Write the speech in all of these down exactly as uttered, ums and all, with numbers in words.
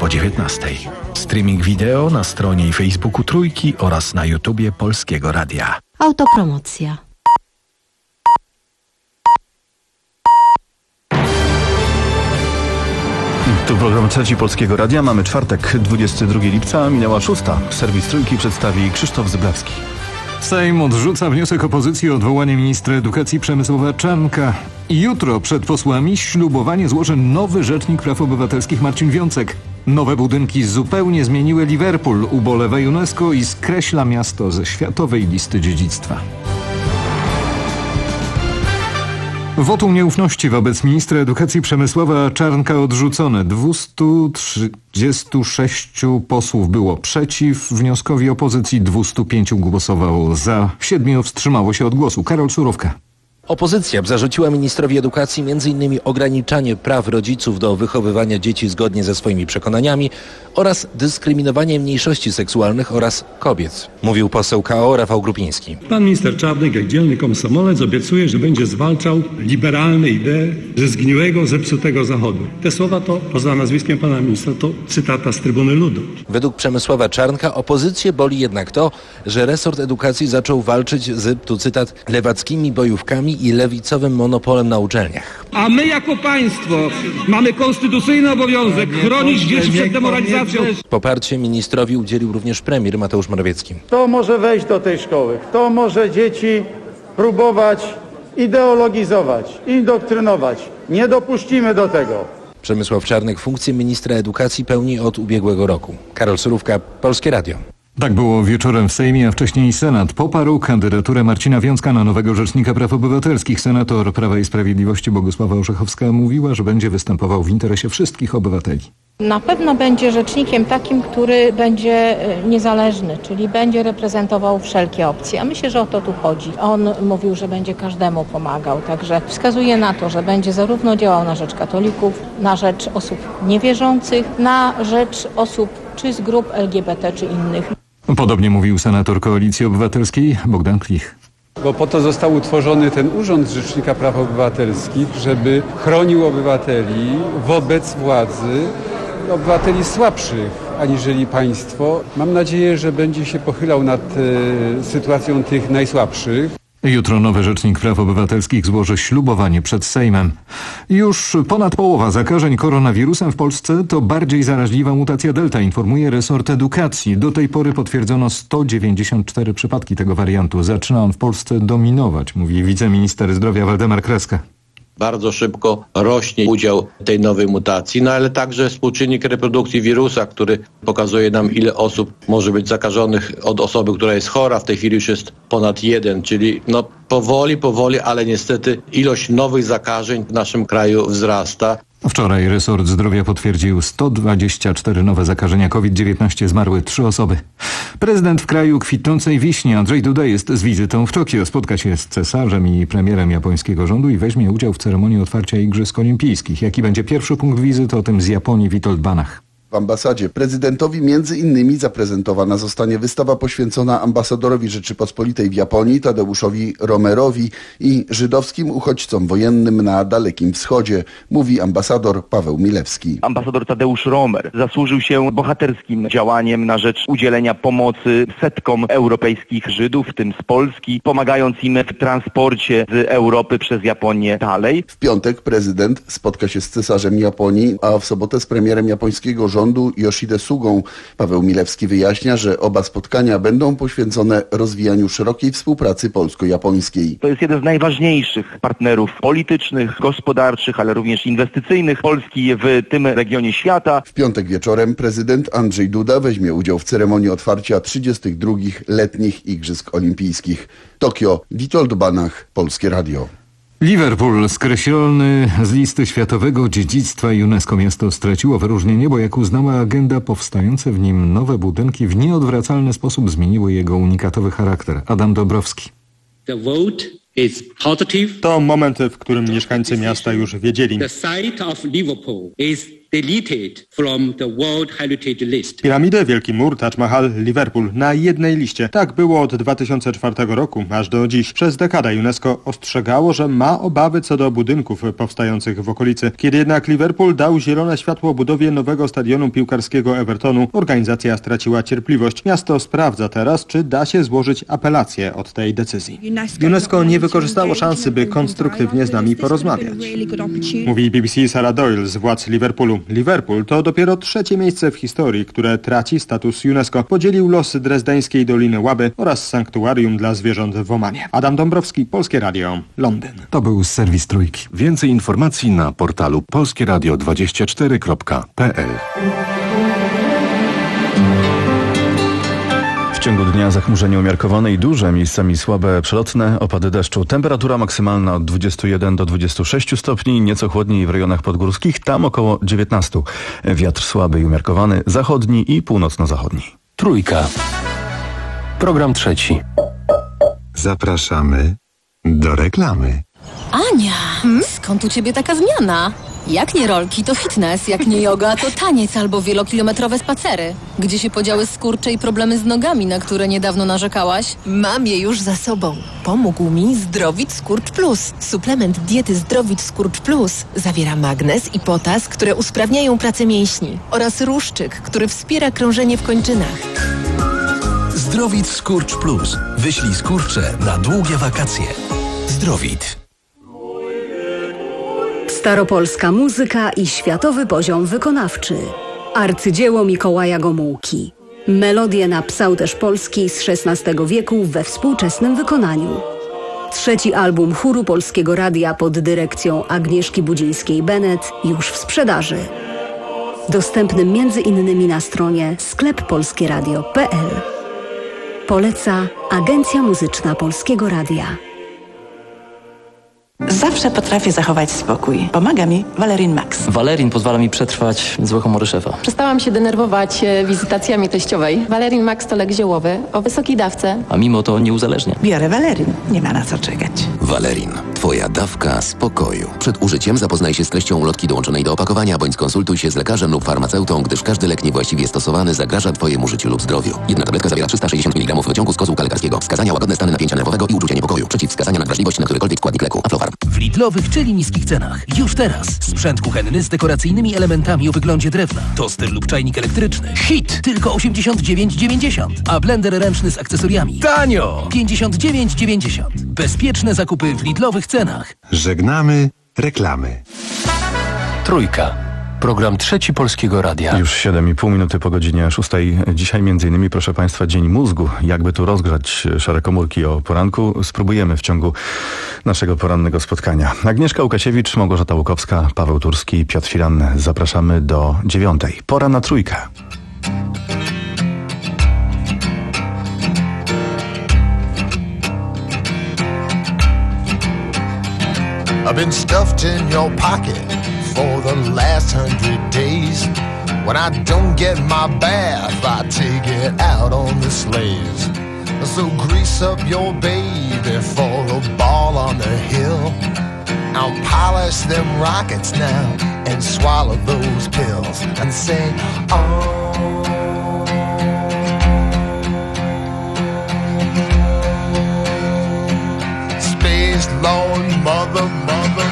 po dziewiętnastej. Streaming wideo na stronie i Facebooku Trójki oraz na YouTubie Polskiego Radia. Autopromocja. Tu program Trzeci Polskiego Radia. Mamy czwartek, dwudziestego drugiego lipca, minęła szósta. Serwis Trójki przedstawi Krzysztof Zyblawski. Sejm odrzuca wniosek opozycji o odwołanie ministra edukacji Przemysława Czarnka. Jutro przed posłami ślubowanie złoży nowy rzecznik praw obywatelskich Marcin Wiącek. Nowe budynki zupełnie zmieniły Liverpool, ubolewa UNESCO i skreśla miasto ze światowej listy dziedzictwa. Wotum nieufności wobec ministra edukacji Przemysława Czarnka odrzucone. dwieście trzydzieści sześć posłów było przeciw wnioskowi opozycji, dwieście pięć głosowało za, siedmiu wstrzymało się od głosu. Karol Surówka. Opozycja zarzuciła ministrowi edukacji m.in. ograniczanie praw rodziców do wychowywania dzieci zgodnie ze swoimi przekonaniami oraz dyskryminowanie mniejszości seksualnych oraz kobiet, mówił poseł K O Rafał Grupiński. Pan minister Czarnek, jak dzielny komsomolec, obiecuje, że będzie zwalczał liberalne idee ze zgniłego, zepsutego Zachodu. Te słowa to, poza nazwiskiem pana ministra, to cytata z Trybuny Ludu. Według Przemysława Czarnka opozycję boli jednak to, że resort edukacji zaczął walczyć z, tu cytat, lewackimi bojówkami i lewicowym monopolem na uczelniach. A my jako państwo mamy konstytucyjny obowiązek chronić dzieci przed demoralizacją. Poparcie ministrowi udzielił również premier Mateusz Morawiecki. Kto może wejść do tej szkoły? Kto może dzieci próbować ideologizować, indoktrynować? Nie dopuścimy do tego. Przemysław Czarnek funkcję ministra edukacji pełni od ubiegłego roku. Karol Surówka, Polskie Radio. Tak było wieczorem w Sejmie, a wcześniej Senat poparł kandydaturę Marcina Wiącka na nowego rzecznika praw obywatelskich. Senator Prawa i Sprawiedliwości Bogusława Orzechowska mówiła, że będzie występował w interesie wszystkich obywateli. Na pewno będzie rzecznikiem takim, który będzie niezależny, czyli będzie reprezentował wszelkie opcje. A myślę, że o to tu chodzi. On mówił, że będzie każdemu pomagał, także wskazuje na to, że będzie zarówno działał na rzecz katolików, na rzecz osób niewierzących, na rzecz osób czy z grup L G B T, czy innych. Podobnie mówił senator Koalicji Obywatelskiej Bogdan Klich. Bo po to został utworzony ten Urząd Rzecznika Praw Obywatelskich, żeby chronił obywateli wobec władzy, obywateli słabszych aniżeli państwo. Mam nadzieję, że będzie się pochylał nad e, sytuacją tych najsłabszych. Jutro nowy rzecznik praw obywatelskich złoży ślubowanie przed Sejmem. Już ponad połowa zakażeń koronawirusem w Polsce to bardziej zaraźliwa mutacja Delta, informuje resort edukacji. Do tej pory potwierdzono sto dziewięćdziesiąt cztery przypadki tego wariantu. Zaczyna on w Polsce dominować, mówi wiceminister zdrowia Waldemar Kraska. Bardzo szybko rośnie udział tej nowej mutacji, no ale także współczynnik reprodukcji wirusa, który pokazuje nam, ile osób może być zakażonych od osoby, która jest chora. W tej chwili już jest ponad jeden, czyli no powoli, powoli, ale niestety ilość nowych zakażeń w naszym kraju wzrasta. Wczoraj resort zdrowia potwierdził sto dwadzieścia cztery nowe zakażenia COVID dziewiętnaście, zmarły trzy osoby. Prezydent w kraju kwitnącej wiśni Andrzej Duda jest z wizytą w Tokio. Spotka się z cesarzem i premierem japońskiego rządu i weźmie udział w ceremonii otwarcia Igrzysk Olimpijskich. Jaki będzie pierwszy punkt wizyty, o tym z Japonii Witold Banach. W ambasadzie prezydentowi między innymi zaprezentowana zostanie wystawa poświęcona ambasadorowi Rzeczypospolitej w Japonii Tadeuszowi Romerowi i żydowskim uchodźcom wojennym na Dalekim Wschodzie, mówi ambasador Paweł Milewski. Ambasador Tadeusz Romer zasłużył się bohaterskim działaniem na rzecz udzielenia pomocy setkom europejskich Żydów, w tym z Polski, pomagając im w transporcie z Europy przez Japonię dalej. W piątek prezydent spotka się z cesarzem Japonii, a w sobotę z premierem japońskiego rządu Yoshide Sugą. Paweł Milewski wyjaśnia, że oba spotkania będą poświęcone rozwijaniu szerokiej współpracy polsko-japońskiej. To jest jeden z najważniejszych partnerów politycznych, gospodarczych, ale również inwestycyjnych Polski w tym regionie świata. W piątek wieczorem prezydent Andrzej Duda weźmie udział w ceremonii otwarcia trzydziestych drugich letnich Igrzysk Olimpijskich. Tokio, Witold Banach, Polskie Radio. Liverpool, skreślony z listy światowego dziedzictwa UNESCO, miasto straciło wyróżnienie, bo jak uznała agenda, powstające w nim nowe budynki w nieodwracalny sposób zmieniły jego unikatowy charakter. Adam Dąbrowski. The vote is positive. To moment, w którym mieszkańcy miasta już wiedzieli. The site of Liverpool is deleted from the World Heritage List. Piramidy, Wielki Mur, Taj Mahal, Liverpool na jednej liście. Tak było od dwa tysiące czwartego roku aż do dziś. Przez dekadę UNESCO ostrzegało, że ma obawy co do budynków powstających w okolicy. Kiedy jednak Liverpool dał zielone światło budowie nowego stadionu piłkarskiego Evertonu, organizacja straciła cierpliwość. Miasto sprawdza teraz, czy da się złożyć apelację od tej decyzji. UNESCO nie wykorzystało szansy, by konstruktywnie z nami porozmawiać. Mówi B B C Sarah Doyle z władz Liverpoolu. Liverpool to dopiero trzecie miejsce w historii, które traci status UNESCO. Podzielił losy drezdeńskiej Doliny Łaby oraz sanktuarium dla zwierząt w Omanie. Adam Dąbrowski, Polskie Radio, Londyn. To był serwis Trójki. Więcej informacji na portalu polskieradio dwadzieścia cztery kropka p l. W ciągu dnia zachmurzenie umiarkowane i duże, miejscami słabe przelotne opady deszczu. Temperatura maksymalna od dwudziestu jeden do dwudziestu sześciu stopni, nieco chłodniej w rejonach podgórskich, tam około dziewiętnastu. Wiatr słaby i umiarkowany, zachodni i północno-zachodni. Trójka. Program trzeci. Zapraszamy do reklamy. Ania, hmm? Skąd u ciebie taka zmiana? Jak nie rolki, to fitness, jak nie yoga, to taniec albo wielokilometrowe spacery. Gdzie się podziały skurcze i problemy z nogami, na które niedawno narzekałaś? Mam je już za sobą. Pomógł mi Zdrowit Skurcz Plus. Suplement diety Zdrowit Skurcz Plus zawiera magnez i potas, które usprawniają pracę mięśni oraz ruszczyk, który wspiera krążenie w kończynach. Zdrowit Skurcz Plus. Wyślij skurcze na długie wakacje. Zdrowit. Staropolska muzyka i światowy poziom wykonawczy. Arcydzieło Mikołaja Gomułki. Melodie na psałterz polski z szesnastego wieku we współczesnym wykonaniu. Trzeci album chóru Polskiego Radia pod dyrekcją Agnieszki Budzińskiej-Bennett już w sprzedaży. Dostępny między innymi na stronie sklep polskie radio kropka p l. Poleca Agencja Muzyczna Polskiego Radia. Zawsze potrafię zachować spokój. Pomaga mi Valerin Max. Valerin pozwala mi przetrwać złe humory szefa. Przestałam się denerwować wizytacjami teściowej. Valerin Max to lek ziołowy o wysokiej dawce. A mimo to nie uzależnia. Biorę Valerin. Nie ma na co czekać. Valerin. Twoja dawka spokoju. Przed użyciem zapoznaj się z treścią ulotki dołączonej do opakowania, bądź skonsultuj się z lekarzem lub farmaceutą, gdyż każdy lek niewłaściwie stosowany zagraża Twojemu życiu lub zdrowiu. Jedna tabletka zawiera trzysta sześćdziesiąt miligramów wyciągu z kozłka lekarskiego. Wskazania: łagodne stany napięcia nerwowego i uczucie niepokoju. Przeciwwskazania: nadwrażliwość na którykolwiek składnik leku. Aflofarm. W Lidlowych, czyli niskich cenach. Już teraz. Sprzęt kuchenny z dekoracyjnymi elementami o wyglądzie drewna. Toster lub czajnik elektryczny. Hit! Tylko osiemdziesiąt dziewięć dziewięćdziesiąt. A blender ręczny z akcesoriami. Tanio! pięćdziesiąt dziewięć dziewięćdziesiąt. Bezpieczne zakupy w Lidlowych cenach. Żegnamy reklamy. Trójka. Program Trzeci Polskiego Radia. Już siedem i pół minuty po godzinie szóstej. Dzisiaj między innymi, proszę Państwa, Dzień Mózgu. Jakby tu rozgrzać szare komórki o poranku, spróbujemy w ciągu naszego porannego spotkania. Agnieszka Łukasiewicz, Małgorzata Łukowska, Paweł Turski, Piotr Firan. Zapraszamy do dziewiątej. Pora na trójkę. I've been stuffed in your pocket for the last hundred days. When I don't get my bath, I take it out on the sleighs. So grease up your baby for the ball on the hill. I'll polish them rockets now and swallow those pills and say, oh. Space Lord, mother, mother.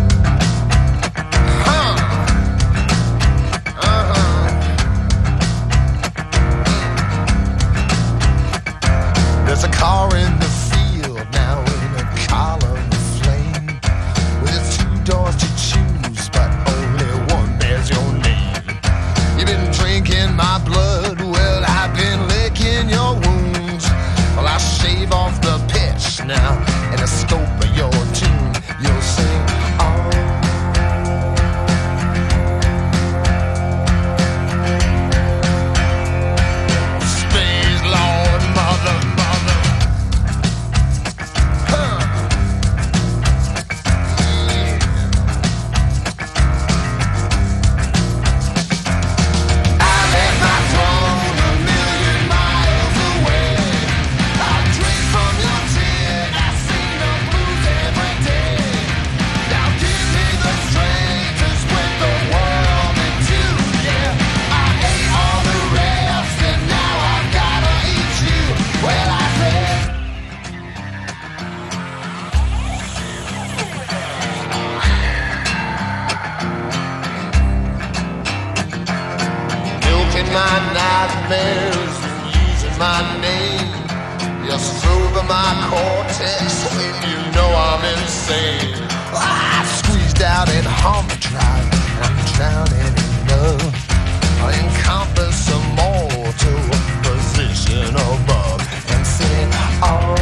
There's a car in the field now in a column of flame, with two doors to choose, but only one bears your name. You've been drinking in my nightmares, using my name. You're soothing my cortex when you know I'm insane. I'm squeezed out in overdrive, I'm drowning in love. I encompass a mortal position above and sing, oh.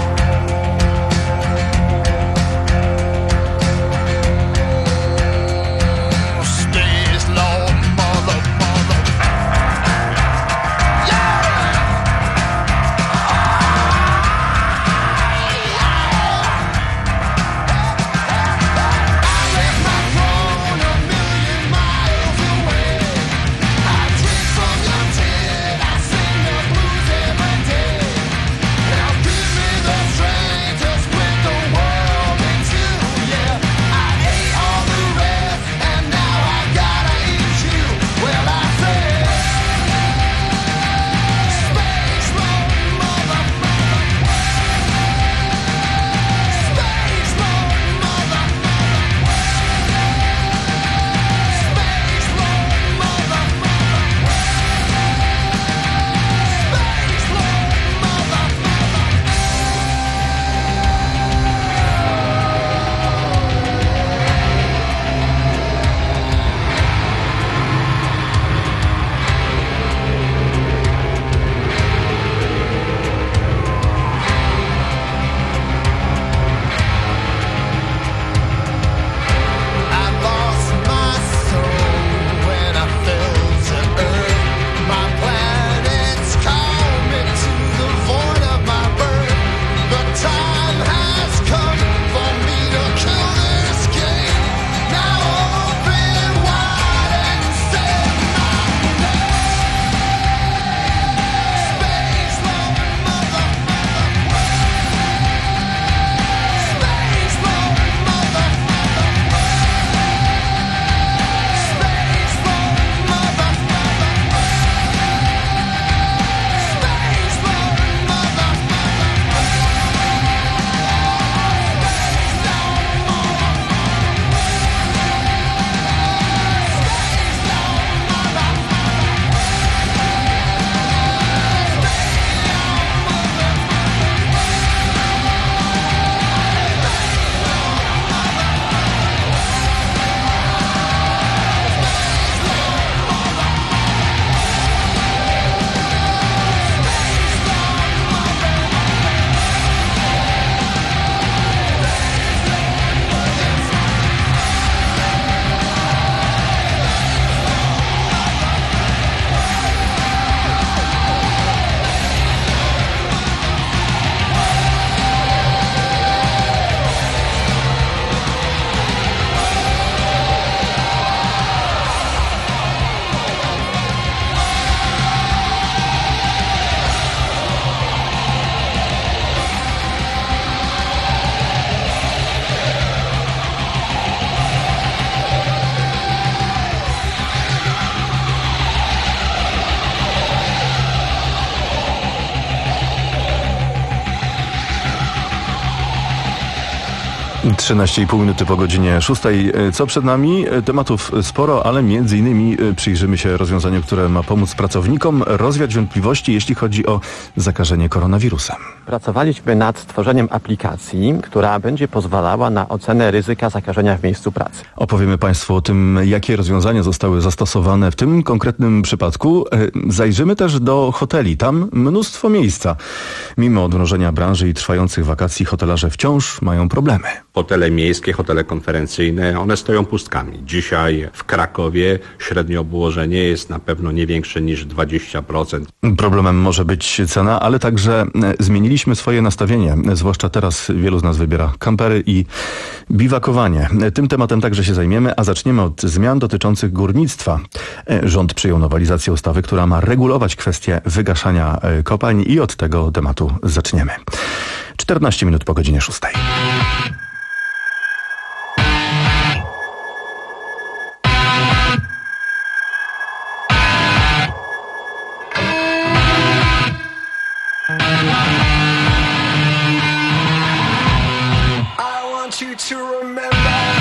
trzynaście i pół minuty po godzinie szóstej. Co przed nami? Tematów sporo, ale między innymi przyjrzymy się rozwiązaniu, które ma pomóc pracownikom rozwiać wątpliwości, jeśli chodzi o zakażenie koronawirusem. Pracowaliśmy nad stworzeniem aplikacji, która będzie pozwalała na ocenę ryzyka zakażenia w miejscu pracy. Opowiemy Państwu o tym, jakie rozwiązania zostały zastosowane w tym konkretnym przypadku. Zajrzymy też do hoteli. Tam mnóstwo miejsca. Mimo odmrożenia branży i trwających wakacji hotelarze wciąż mają problemy. Hotele miejskie, hotele konferencyjne, one stoją pustkami. Dzisiaj w Krakowie średnie obłożenie jest na pewno nie większe niż dwadzieścia procent. Problemem może być cena, ale także zmieniliśmy swoje nastawienie. Zwłaszcza teraz wielu z nas wybiera kampery i biwakowanie. Tym tematem także się zajmiemy, a zaczniemy od zmian dotyczących górnictwa. Rząd przyjął nowelizację ustawy, która ma regulować kwestię wygaszania kopalń i od tego tematu zaczniemy. czternaście minut po godzinie szóstej.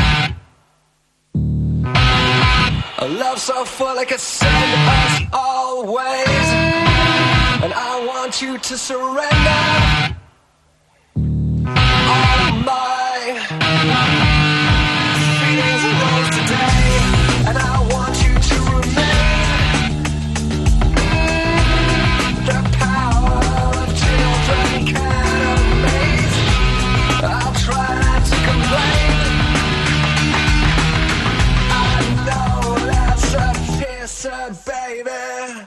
A love so full like a send us all want you to surrender all my feelings arose today, and I want you to remain the power of children can amaze. I'll try not to complain. I know that's a kisser, baby.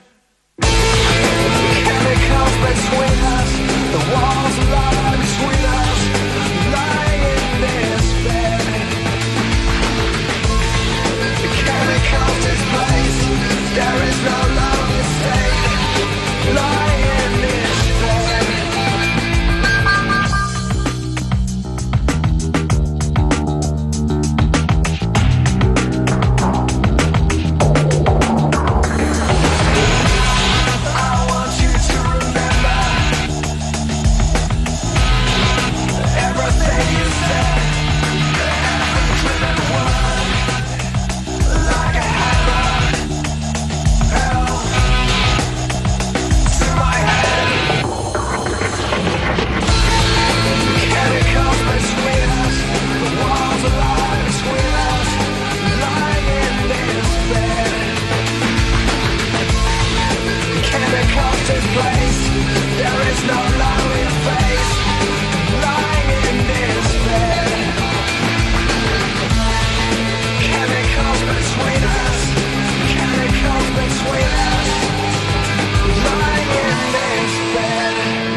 Chemicals between us, the walls lie between us, lying in this bed. The chemicals displaced, there is no longer state, lying in this bed. I want you to remember everything you said, every driven word, like a hammer, hell to my head. Chemicals between us, the walls lie between us, lying in this bed. Chemicals displaced, there is no lonely face, lying in this bed. Chemicals between us, chemicals between us, lying in this bed.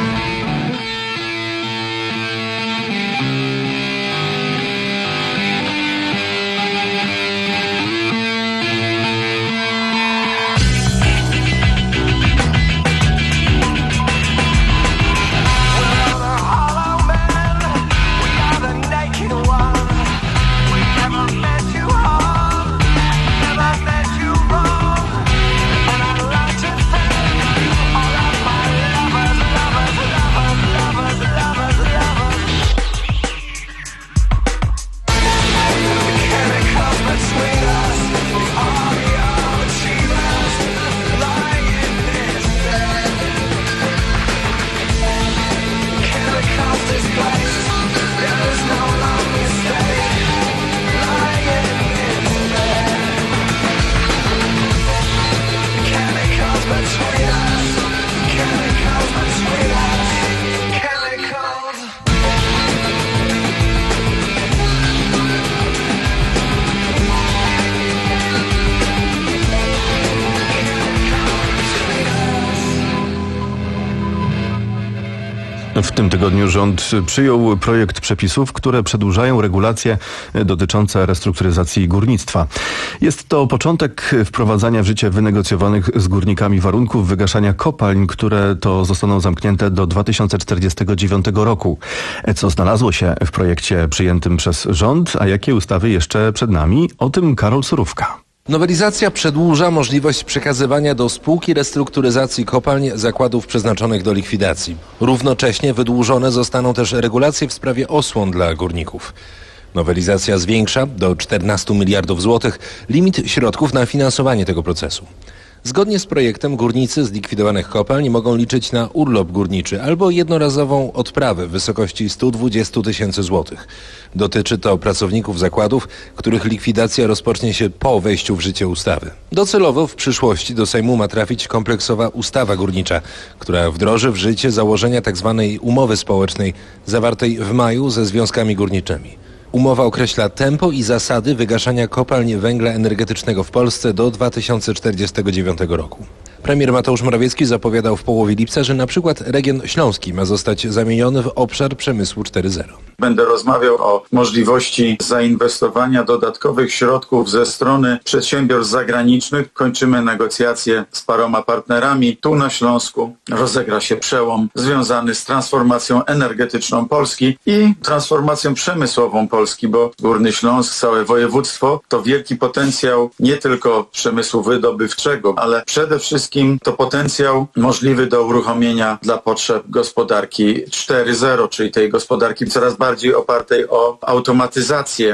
W tym tygodniu rząd przyjął projekt przepisów, które przedłużają regulacje dotyczące restrukturyzacji górnictwa. Jest to początek wprowadzania w życie wynegocjowanych z górnikami warunków wygaszania kopalń, które to zostaną zamknięte do dwa tysiące czterdziestego dziewiątego roku. Co znalazło się w projekcie przyjętym przez rząd, a jakie ustawy jeszcze przed nami? O tym Karol Surówka. Nowelizacja przedłuża możliwość przekazywania do spółki restrukturyzacji kopalń zakładów przeznaczonych do likwidacji. Równocześnie wydłużone zostaną też regulacje w sprawie osłon dla górników. Nowelizacja zwiększa do czternastu miliardów złotych limit środków na finansowanie tego procesu. Zgodnie z projektem górnicy z likwidowanych kopalń mogą liczyć na urlop górniczy albo jednorazową odprawę w wysokości stu dwudziestu tysięcy złotych. Dotyczy to pracowników zakładów, których likwidacja rozpocznie się po wejściu w życie ustawy. Docelowo w przyszłości do Sejmu ma trafić kompleksowa ustawa górnicza, która wdroży w życie założenia tzw. umowy społecznej zawartej w maju ze związkami górniczymi. Umowa określa tempo i zasady wygaszania kopalń węgla energetycznego w Polsce do dwa tysiące czterdziestego dziewiątego roku. Premier Mateusz Morawiecki zapowiadał w połowie lipca, że na przykład region śląski ma zostać zamieniony w obszar przemysłu cztery zero. Będę rozmawiał o możliwości zainwestowania dodatkowych środków ze strony przedsiębiorstw zagranicznych. Kończymy negocjacje z paroma partnerami. Tu na Śląsku rozegra się przełom związany z transformacją energetyczną Polski i transformacją przemysłową Polski, bo Górny Śląsk, całe województwo to wielki potencjał nie tylko przemysłu wydobywczego, ale przede wszystkim to potencjał możliwy do uruchomienia dla potrzeb gospodarki cztery zero, czyli tej gospodarki coraz bardziej opartej o automatyzację.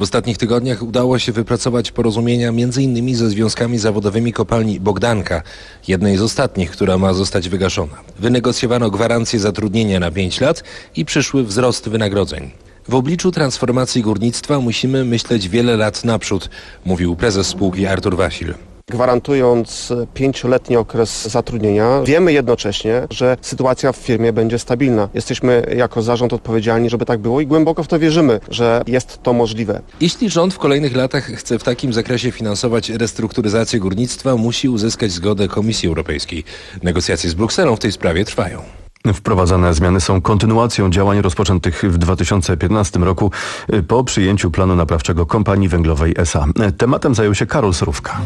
W ostatnich tygodniach udało się wypracować porozumienia między innymi ze związkami zawodowymi kopalni Bogdanka, jednej z ostatnich, która ma zostać wygaszona. Wynegocjowano gwarancję zatrudnienia na pięć lat i przyszły wzrost wynagrodzeń. W obliczu transformacji górnictwa musimy myśleć wiele lat naprzód, mówił prezes spółki Artur Wasil. Gwarantując pięcioletni okres zatrudnienia, wiemy jednocześnie, że sytuacja w firmie będzie stabilna. Jesteśmy jako zarząd odpowiedzialni, żeby tak było i głęboko w to wierzymy, że jest to możliwe. Jeśli rząd w kolejnych latach chce w takim zakresie finansować restrukturyzację górnictwa, musi uzyskać zgodę Komisji Europejskiej. Negocjacje z Brukselą w tej sprawie trwają. Wprowadzane zmiany są kontynuacją działań rozpoczętych w dwa tysiące piętnastym roku po przyjęciu planu naprawczego Kompanii Węglowej S A. Tematem zajął się Karol Surówka.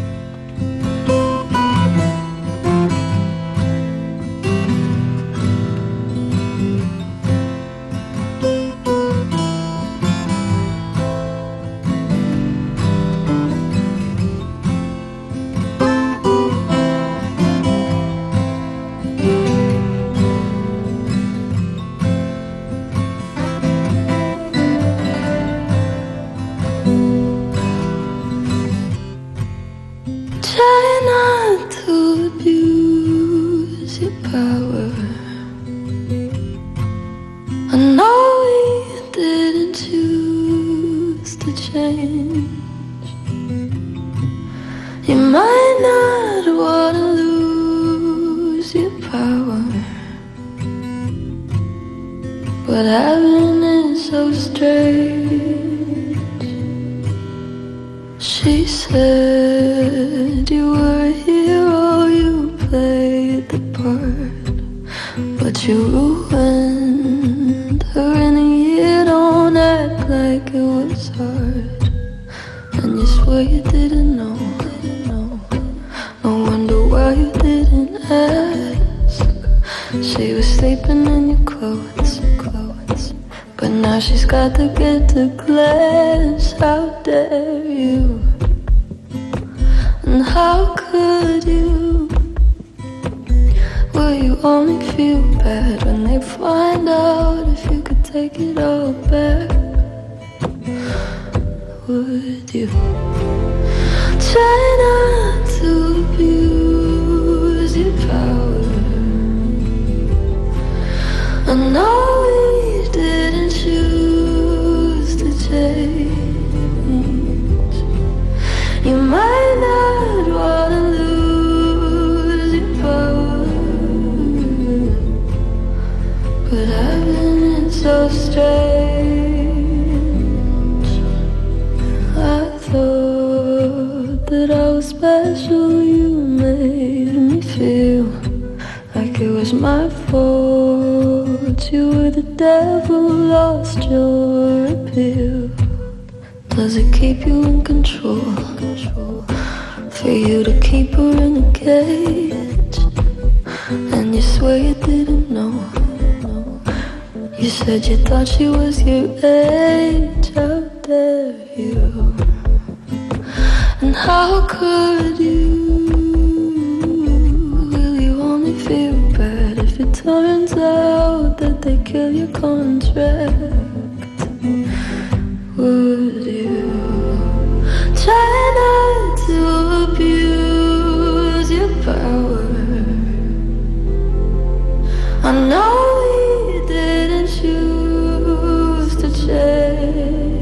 But heaven is so strange. She said you were a hero, you played the part, but you ruined her in a year. Don't act like it was hard, and you swear you didn't know. No wonder why you didn't ask. She was sleeping in your clothes, clothes. But now she's got to get to class. How dare you? And how could you? Will you only feel bad when they find out if you could take it all back? Would you try not to abuse your power? I know we didn't choose to change. You might not wanna lose your power, but heaven is so strange. I thought that I was special. You made me feel like it was my fault. You were the devil, lost your appeal. Does it keep you in control? For you to keep her in a cage, and you swear you didn't know. You said you thought she was your age. How dare you? And how could you? Will you only feel bad if it turns out that they kill your contract? Would you try not to abuse your power? I know we didn't choose to change.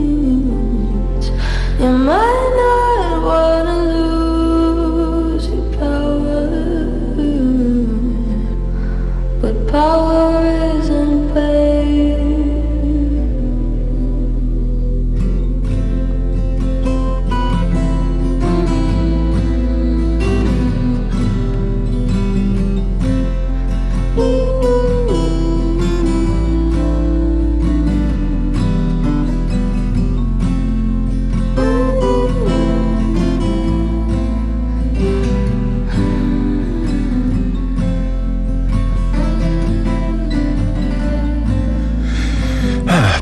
You might not wanna lose your power, but power isn't pain.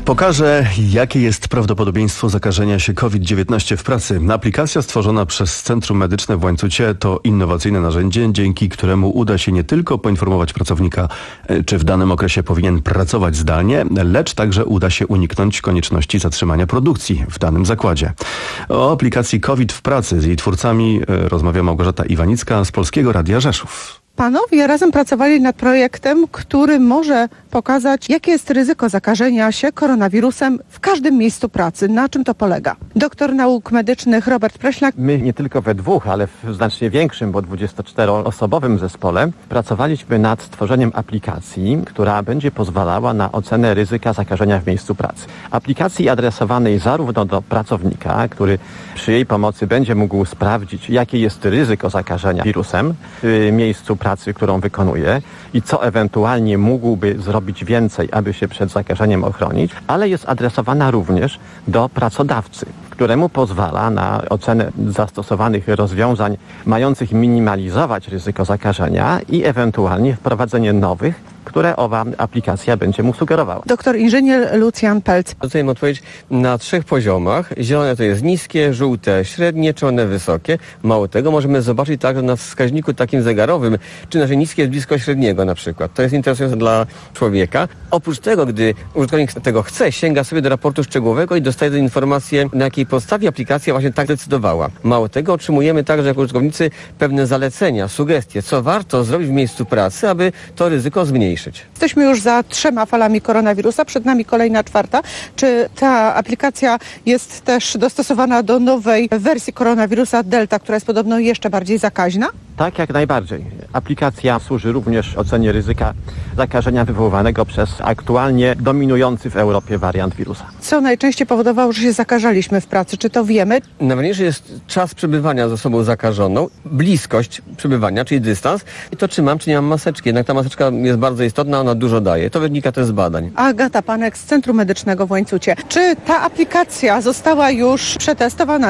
Pokażę, jakie jest prawdopodobieństwo zakażenia się COVID dziewiętnaście w pracy. Aplikacja stworzona przez Centrum Medyczne w Łańcucie to innowacyjne narzędzie, dzięki któremu uda się nie tylko poinformować pracownika, czy w danym okresie powinien pracować zdalnie, lecz także uda się uniknąć konieczności zatrzymania produkcji w danym zakładzie. O aplikacji COVID w pracy z jej twórcami rozmawia Małgorzata Iwanicka z Polskiego Radia Rzeszów. Panowie razem pracowali nad projektem, który może pokazać, jakie jest ryzyko zakażenia się koronawirusem w każdym miejscu pracy. Na czym to polega? Doktor nauk medycznych Robert Preślak. My nie tylko we dwóch, ale w znacznie większym, bo dwudziestoczteroosobowym zespole pracowaliśmy nad stworzeniem aplikacji, która będzie pozwalała na ocenę ryzyka zakażenia w miejscu pracy. Aplikacji adresowanej zarówno do pracownika, który przy jej pomocy będzie mógł sprawdzić, jakie jest ryzyko zakażenia wirusem w miejscu pracy, którą wykonuje i co ewentualnie mógłby zrobić więcej, aby się przed zakażeniem ochronić, ale jest adresowana również do pracodawcy, któremu pozwala na ocenę zastosowanych rozwiązań mających minimalizować ryzyko zakażenia i ewentualnie wprowadzenie nowych, które owa aplikacja będzie mu sugerowała. Doktor inżynier Lucjan Pelc. Dostajemy odpowiedź na trzech poziomach. Zielone to jest niskie, żółte średnie, czerwone wysokie. Mało tego, możemy zobaczyć także na wskaźniku takim zegarowym, czy nasze niskie jest blisko średniego na przykład. To jest interesujące dla człowieka. Oprócz tego, gdy użytkownik tego chce, sięga sobie do raportu szczegółowego i dostaje informację, na jakiej podstawie aplikacja właśnie tak decydowała. Mało tego, otrzymujemy także jako użytkownicy pewne zalecenia, sugestie, co warto zrobić w miejscu pracy, aby to ryzyko zmniejszyć. Jesteśmy już za trzema falami koronawirusa, przed nami kolejna czwarta. Czy ta aplikacja jest też dostosowana do nowej wersji koronawirusa Delta, która jest podobno jeszcze bardziej zakaźna? Tak, jak najbardziej. Aplikacja służy również ocenie ryzyka zakażenia wywoływanego przez aktualnie dominujący w Europie wariant wirusa. Co najczęściej powodowało, że się zakażaliśmy w pracy? Czy to wiemy? Najważniejszy jest czas przebywania z osobą zakażoną, bliskość przebywania, czyli dystans i to czy mam, czy nie mam maseczki. Jednak ta maseczka jest bardzo istotna, ona dużo daje. To wynika też z badań. Agata Panek z Centrum Medycznego w Łańcucie. Czy ta aplikacja została już przetestowana?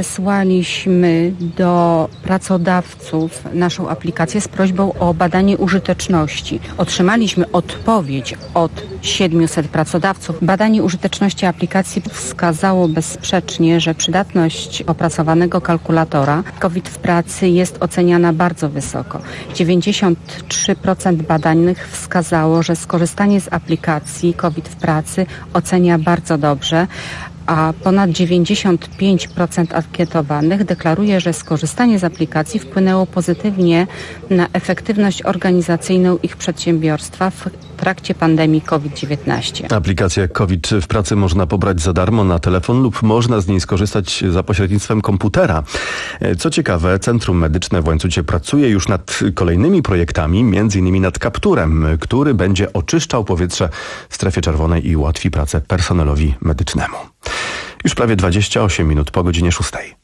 Rozesłaliśmy do pracodawców naszą aplikację z prośbą o badanie użyteczności. Otrzymaliśmy odpowiedź od siedmiuset pracodawców. Badanie użyteczności aplikacji wskazało bezsprzecznie, że przydatność opracowanego kalkulatora COVID w pracy jest oceniana bardzo wysoko. dziewięćdziesiąt trzy procent badanych wskazało, że skorzystanie z aplikacji COVID w pracy ocenia bardzo dobrze, a ponad dziewięćdziesiąt pięć procent ankietowanych deklaruje, że skorzystanie z aplikacji wpłynęło pozytywnie na efektywność organizacyjną ich przedsiębiorstwa w trakcie pandemii COVID dziewiętnaście. Aplikacja COVID w pracy można pobrać za darmo na telefon lub można z niej skorzystać za pośrednictwem komputera. Co ciekawe, Centrum Medyczne w Łańcucie pracuje już nad kolejnymi projektami, między innymi nad kapturem, który będzie oczyszczał powietrze w strefie czerwonej i ułatwi pracę personelowi medycznemu. Już prawie dwadzieścia osiem minut po godzinie szóstej.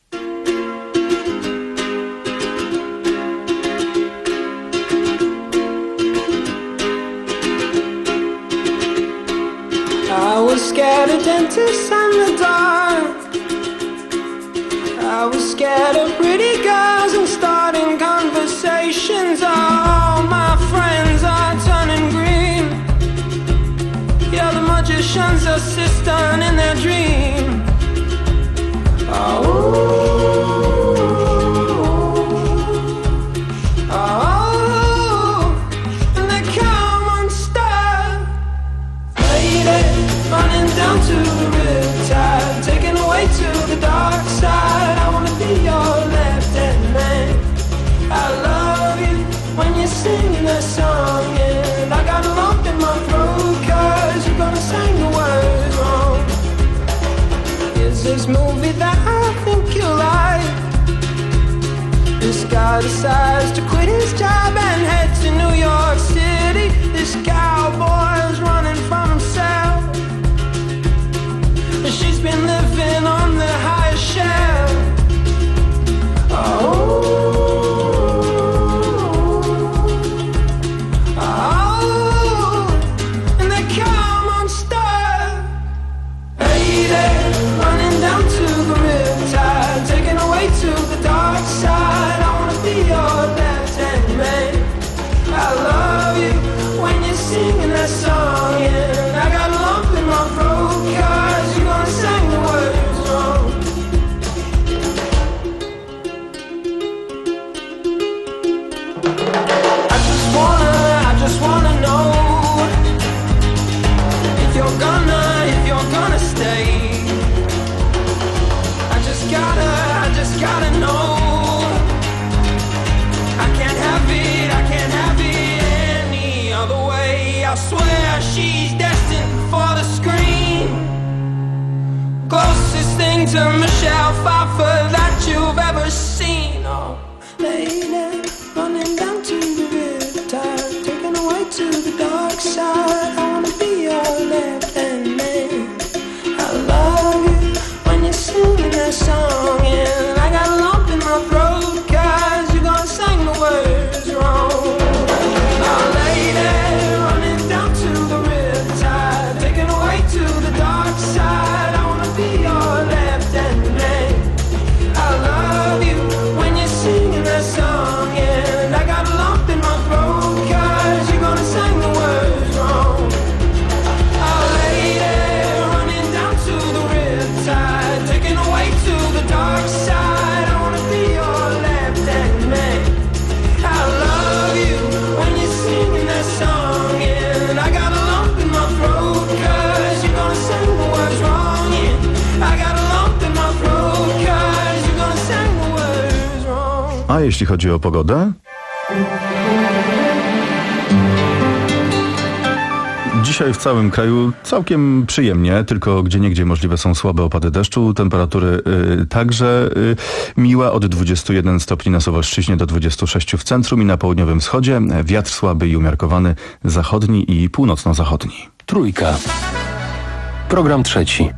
I was scared of dentists and the dark. I was scared of pretty girls and starting conversations. All my friends are turning green. Yeah, the magician's assistant in their dream. Oh. Down to the riptide, taken away to the dark side. I wanna be your left-hand man. I love you when you're singing that song, and I got a lump in my throat 'cause you're gonna sing the words wrong. Is this movie that I think you like? This guy decides to quit his job and head to New York City. This cowboy's running from himself. She's been living on the highest shelf. Oh, oh, and they come unstuck. Lady, running down to the riptide, taken away to the dark side. I wanna be your left-hand man. to Michelle Pfeiffer that you've ever seen. Oh, lady, running down to the riptide, taken away to the dark side. I wanna be your left-hand man. I love you when you're singing that song, and I got a lump in my throat 'cause you're gonna sing the words wrong. Oh, lady, running down to the riptide, taken away to the dark side. I wanna be your left-hand man. I love you when you're singing that song, and I got a lump in my throat 'cause you're gonna sing the words wrong. Oh, lady, running down to the riptide, taken away to the dark side. I wanna be your left-hand man. I love you when you're singing that song, and I got a lump in my throat 'cause you're gonna sing the words wrong. Yeah, I got a lump in my throat 'cause you're gonna sing the words wrong. A jeśli chodzi o pogodę? Dzisiaj w całym kraju całkiem przyjemnie, tylko gdzieniegdzie możliwe są słabe opady deszczu. Temperatury y, także y, miłe, od dwudziestu jeden stopni na Suwalszczyźnie do dwudziestu sześciu w centrum i na południowym wschodzie. Wiatr słaby i umiarkowany, zachodni i północno-zachodni. Trójka. Program trzeci.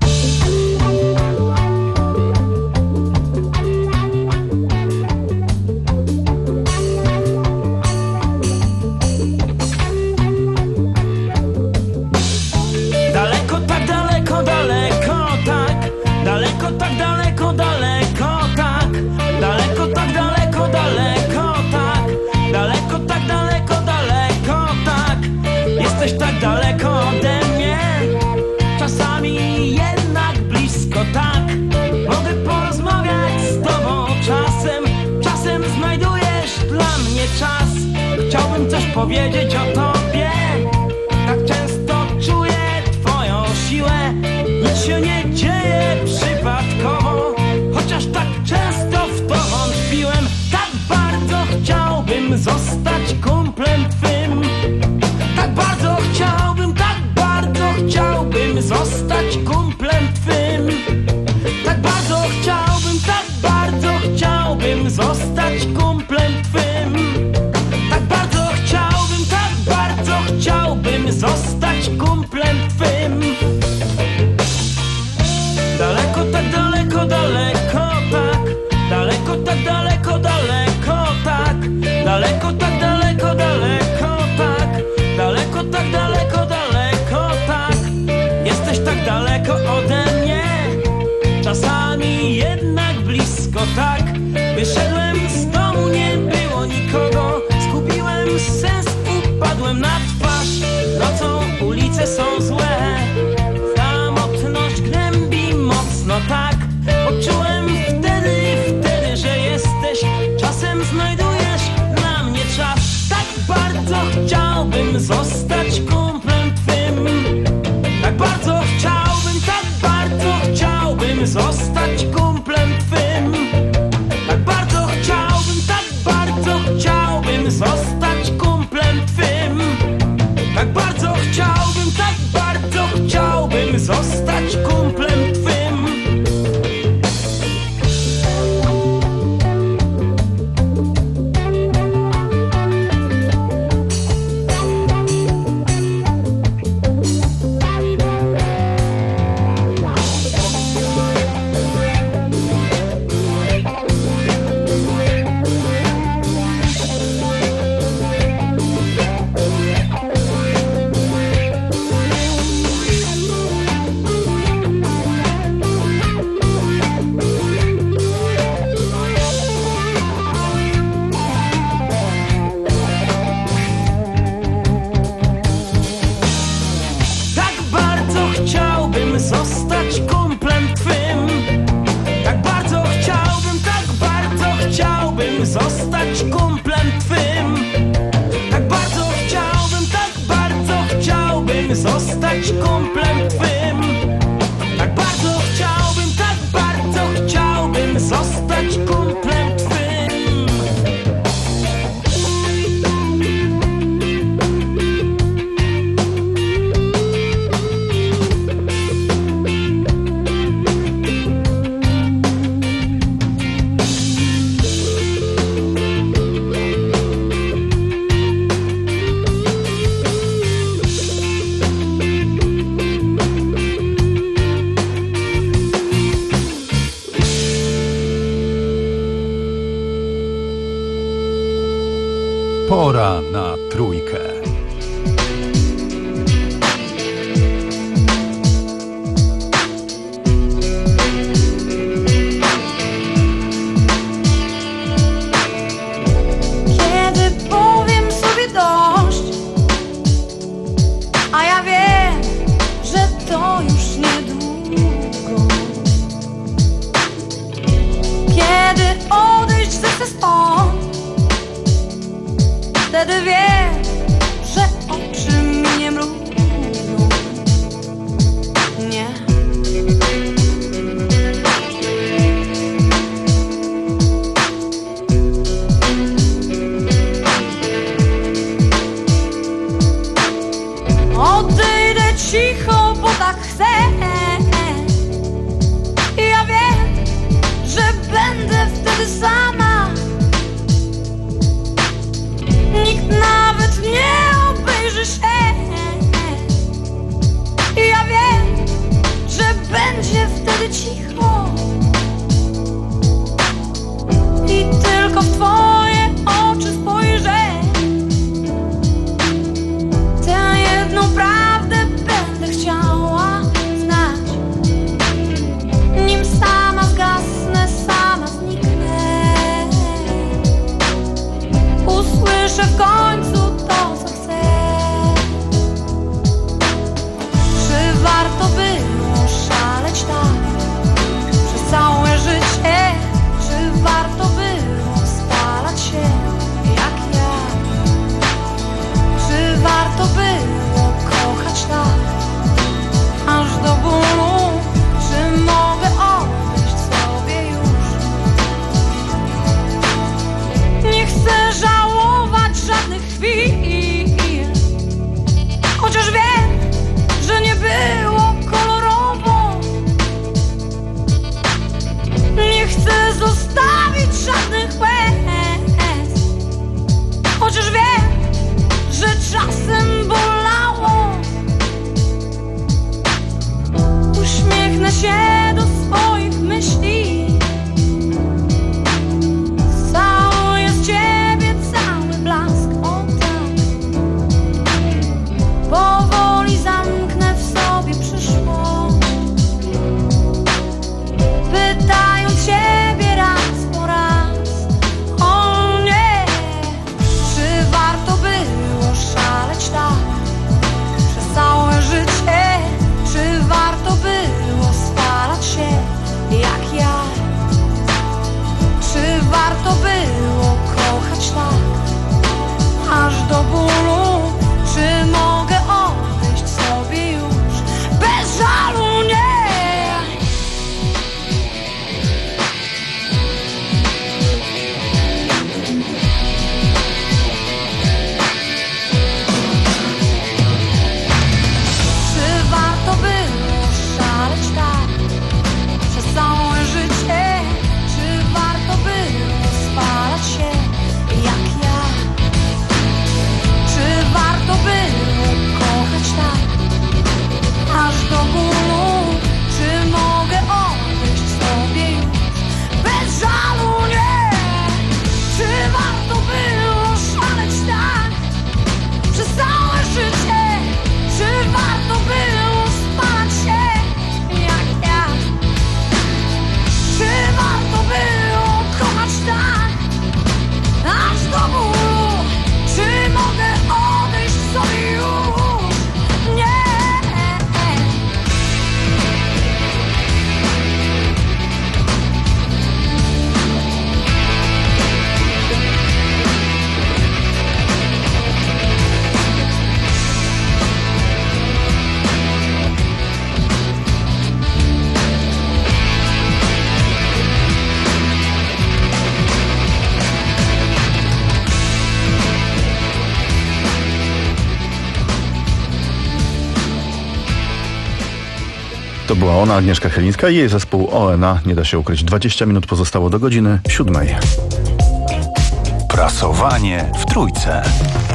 Daleko, tak daleko, daleko, tak. Daleko, tak daleko, daleko, tak. Daleko, tak daleko, daleko, tak. Daleko, tak daleko, daleko, tak. Jesteś tak daleko ode mnie, czasami jednak blisko, tak. Mogę porozmawiać z tobą czasem, czasem znajdujesz dla mnie czas. Chciałbym coś powiedzieć o tobie, tak często czuję twoją siłę. Nic się nie dzieje przypadkowo, chociaż tak często w to wątpiłem. Tak bardzo chciałbym zostać kumplem twym. Tak bardzo chciałbym, tak bardzo chciałbym zostać kumplem twym. Tak bardzo chciałbym, tak bardzo chciałbym zostać kumplem twym. Tak bardzo chciałbym, tak bardzo chciałbym zostać kumplem twym. Daleko, tak daleko, daleko, tak. Daleko, tak daleko, daleko, tak. Daleko, tak daleko, daleko, tak. Daleko, tak daleko, daleko, tak. Jesteś tak daleko ode mnie, czasami jednak blisko, tak. Wyszedłem z domu, nie było nikogo, zgubiłem sens, upadłem na twarz. Nocą ulice są złe, samotność gnębi mocno, tak. Poczułem wtedy, wtedy, że jesteś, czasem znajdujesz dla mnie czas. Tak bardzo chciałbym zostać kumplem twym. Tak bardzo chciałbym, tak bardzo chciałbym zostać kumplem twym. Tak bardzo chciałbym, tak bardzo chciałbym zostać kumplem twym. Tak bardzo chciałbym, tak bardzo chciałbym zostać kumplem twym. Zostać kumplem twym. Tak bardzo chciałbym, tak bardzo chciałbym zostać kumplem twym. Tak bardzo chciałbym, tak bardzo chciałbym zostać kumplem twym. Tak bardzo chciałbym, tak bardzo chciałbym zostać kumplem twym. Pora na trójkę. Kiedy powiem sobie dość, a ja wiem, że to już niedługo. Kiedy odejść zechcę stąd, wtedy wiem, że oczy mnie mrużą. Nie. Odejdę cicho, bo tak chcę. I ja wiem, że będę wtedy sama. Nikt nawet nie obejrzy się. I ja wiem, że będzie wtedy cicho. I tylko w twoje oczy spojrzę. Tę jedną prawdę będę chciała znać. Nim sama zgasnę, sama zniknę. Usłyszę w końcu to, co chcę. Czy warto było szaleć tak przez całe życie? Czy warto było spalać się jak ja? Czy warto było kochać tak aż do bólu? Czy mogę odejść sobie już? Nie chcę żałować żadnych chwil, chociaż wiem, że nie było kolorowo. Nie chcę zostawić żadnych łez, chociaż wiem, że czasem bolało. Uśmiechnę się do swoich myśli. Całuję z ciebie cały blask, o tak. Powoli zamknę w sobie przyszłość, pytając ciebie raz po raz. O nie, czy warto było szaleć tak przez całe życie? Czy warto było spalać się jak ja? Czy warto było kochać tak aż do bólu? Czy mogę odejść sobie już bez żalu? Nie. Czy warto było szaleć tak przez całe życie? Czy warto było spalać się jak ja? Czy warto było kochać tak aż do bólu? Czy mogę odejść sobie już bez żalu? Nie. Czy warto było szaleć tak przez całe życie? Czy warto było spalać się jak ja? Czy warto było kochać tak aż do bólu? Czy mogę odejść sobie już? Nie. To była ona, Agnieszka Chylińska i jej zespół O N A. Nie da się ukryć. dwadzieścia minut pozostało do godziny siódmej. Prasowanie w trójce.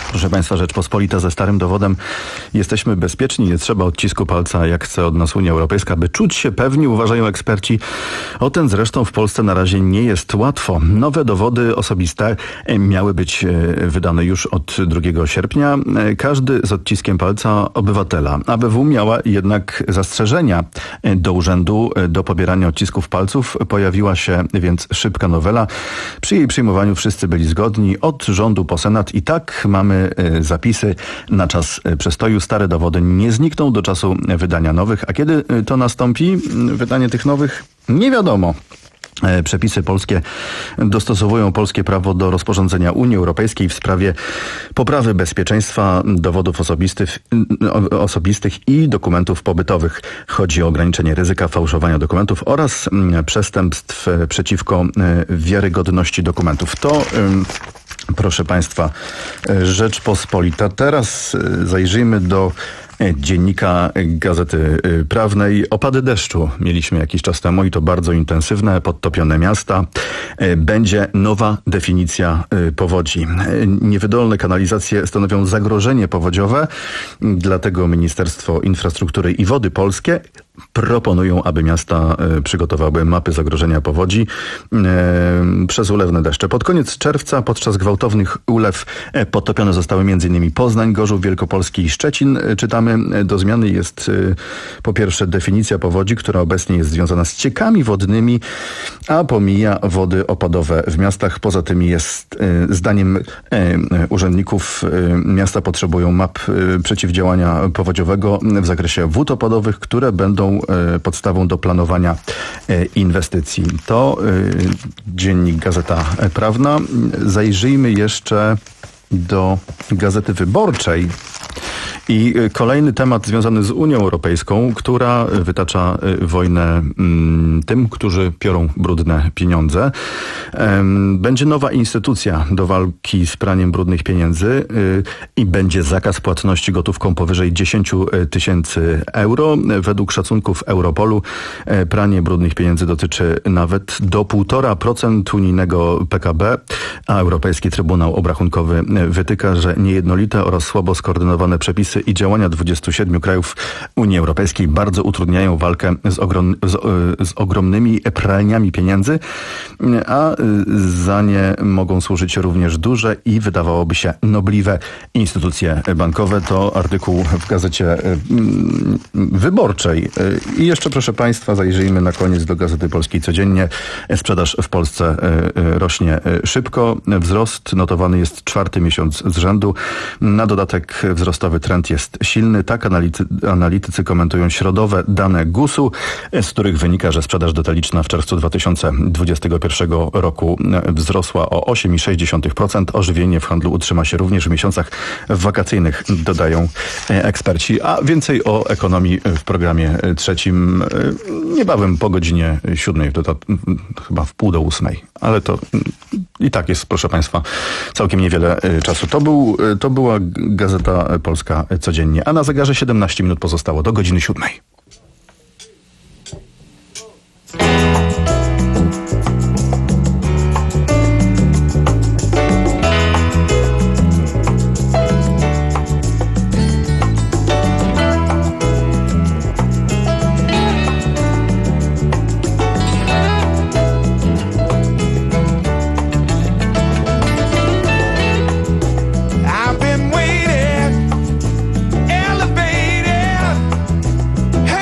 Proszę Państwa, Rzeczpospolita ze starym dowodem. Jesteśmy bezpieczni, nie trzeba odcisku palca, jak chce od nas Unia Europejska, by czuć się pewni, uważają eksperci. O ten zresztą w Polsce na razie nie jest łatwo. Nowe dowody osobiste miały być wydane już od drugiego sierpnia. Każdy z odciskiem palca obywatela. A B W miała jednak zastrzeżenia do urzędu do pobierania odcisków palców. Pojawiła się więc szybka nowela. Przy jej przyjmowaniu wszyscy byli zgodni od rządu po Senat i tak mamy zapisy na czas przestoju. Stare dowody nie znikną do czasu wydania nowych. A kiedy to nastąpi? Wydanie tych nowych? Nie wiadomo. Przepisy polskie dostosowują polskie prawo do rozporządzenia Unii Europejskiej w sprawie poprawy bezpieczeństwa dowodów osobistych, osobistych i dokumentów pobytowych. Chodzi o ograniczenie ryzyka fałszowania dokumentów oraz przestępstw przeciwko wiarygodności dokumentów. To, proszę Państwa, Rzeczpospolita. Teraz zajrzyjmy do Dziennika Gazety Prawnej. Opady deszczu mieliśmy jakiś czas temu i to bardzo intensywne, podtopione miasta. Będzie nowa definicja powodzi. Niewydolne kanalizacje stanowią zagrożenie powodziowe, dlatego Ministerstwo Infrastruktury i Wody Polskie proponują, aby miasta przygotowały mapy zagrożenia powodzi przez ulewne deszcze. Pod koniec czerwca podczas gwałtownych ulew podtopione zostały m.in. Poznań, Gorzów Wielkopolski i Szczecin. Czytamy, do zmiany jest po pierwsze definicja powodzi, która obecnie jest związana z ciekami wodnymi, a pomija wody opadowe w miastach. Poza tym jest, zdaniem urzędników, miasta potrzebują map przeciwdziałania powodziowego w zakresie wód opadowych, które będą podstawą do planowania inwestycji. To Dziennik Gazeta Prawna. Zajrzyjmy jeszcze do Gazety Wyborczej. I kolejny temat związany z Unią Europejską, która wytacza wojnę tym, którzy piorą brudne pieniądze. Będzie nowa instytucja do walki z praniem brudnych pieniędzy i będzie zakaz płatności gotówką powyżej dziesięć tysięcy euro. Według szacunków Europolu pranie brudnych pieniędzy dotyczy nawet do półtora procent unijnego P K B, a Europejski Trybunał Obrachunkowy wytyka, że niejednolite oraz słabo skoordynowane przepisy i działania dwudziestu siedmiu krajów Unii Europejskiej bardzo utrudniają walkę z, ogrom, z, z ogromnymi pralniami pieniędzy, a za nie mogą służyć również duże i wydawałoby się nobliwe instytucje bankowe. To artykuł w Gazecie Wyborczej. I jeszcze, proszę Państwa, zajrzyjmy na koniec do Gazety Polskiej Codziennie. Sprzedaż w Polsce rośnie szybko. Wzrost notowany jest czwarty miesiąc z rzędu. Na dodatek wzrostowy trend jest silny. Tak analitycy, analitycy komentują środowe dane gusu, z których wynika, że sprzedaż detaliczna w czerwcu dwa tysiące dwudziestego pierwszego roku wzrosła o osiem i sześć dziesiątych procent. Ożywienie w handlu utrzyma się również w miesiącach wakacyjnych, dodają eksperci. A więcej o ekonomii w programie trzecim niebawem po godzinie siódmej, to, to chyba w pół do ósmej. Ale to i tak jest, proszę Państwa, całkiem niewiele czasu. To, był, to była Gazeta Polska Codziennie, a na zegarze siedemnaście minut pozostało do godziny siódmej. I've been waiting, elevated,